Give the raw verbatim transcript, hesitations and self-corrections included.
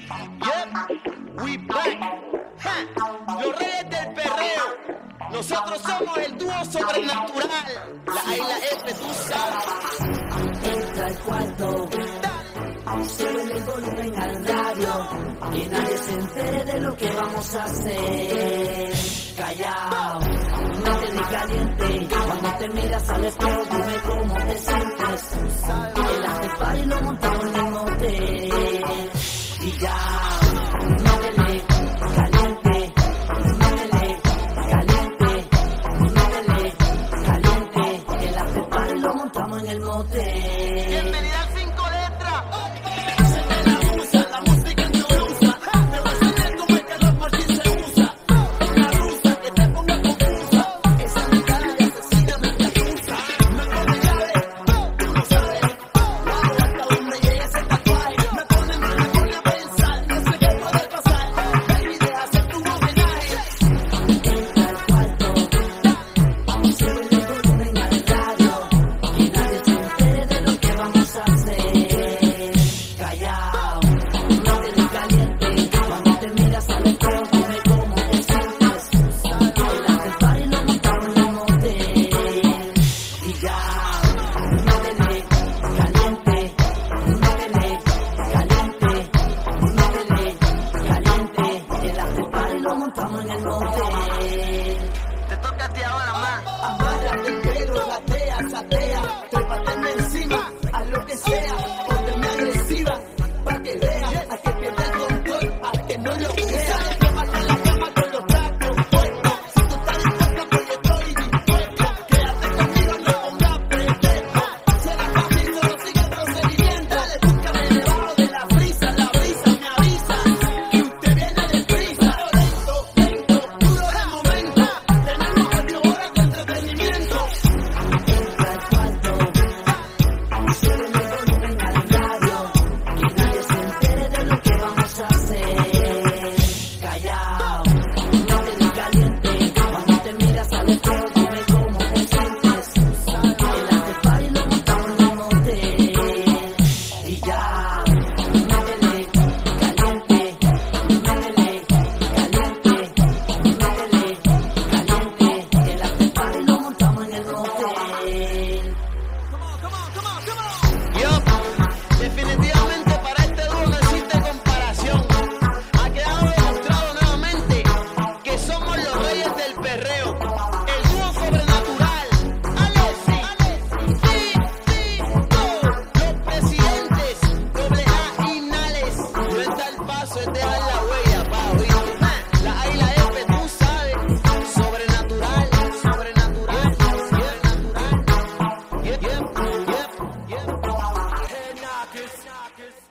Yep, we back. Ja. Los reyes del perreo. Nosotros somos el dúo sobrenatural. La A y la F, tú sabes. Entra al cuarto, sube el volumen al radio, que nadie se entere de lo que vamos a hacer. Callao, no te di caliente, cuando te miras al espejo dime cómo te sientes. El after party lo montamos en el motel. Y ya, métele caliente, métele caliente, métele caliente. El after party lo montamos en el motel. Bienvenida al cinco letras. Te toca a ti ahora, más. Amárrate el pelo, gatea, satea, trépateme encima, haz lo que sea, ponme agresiva, pa' que vea, a que pierda el control, a que no lo crea. Llévate la cama con los tacos puestos, si tú estás dispuesta, pues yo estoy dispuesto. Quédate conmigo, no pongas pretexto, será fácil, solo sigue el procedimiento. Dale, búscame debajo de la brisa, la brisa me avisa, que usted viene deprisa. Lento, lento, duro de momento, tenemos cuatro horas de entretenimiento. Entra al cuarto, sube el volumen al radio, que nadie se entere de lo que vamos a hacer. Callao, no te di caliente, cuando te miras al espejo dime cómo te sientes. El after party lo montamos en el motel. Y ya, métele caliente, métele caliente, métele caliente. El after party lo montamos en el motel. Yo, definitivamente para este dúo no existe comparación. Ha quedado demostrado nuevamente que somos los reyes del perreo. El dúo sobrenatural. Alexi, sí, sí, no. Los presidentes, doble A y Nales. No es dar paso, es dejar la huella, pa' oír. La A y la F, tú sabes. Sobrenatural, sobrenatural, sobrenatural. Yep, yep, yep, yep. Head knockers, knockers.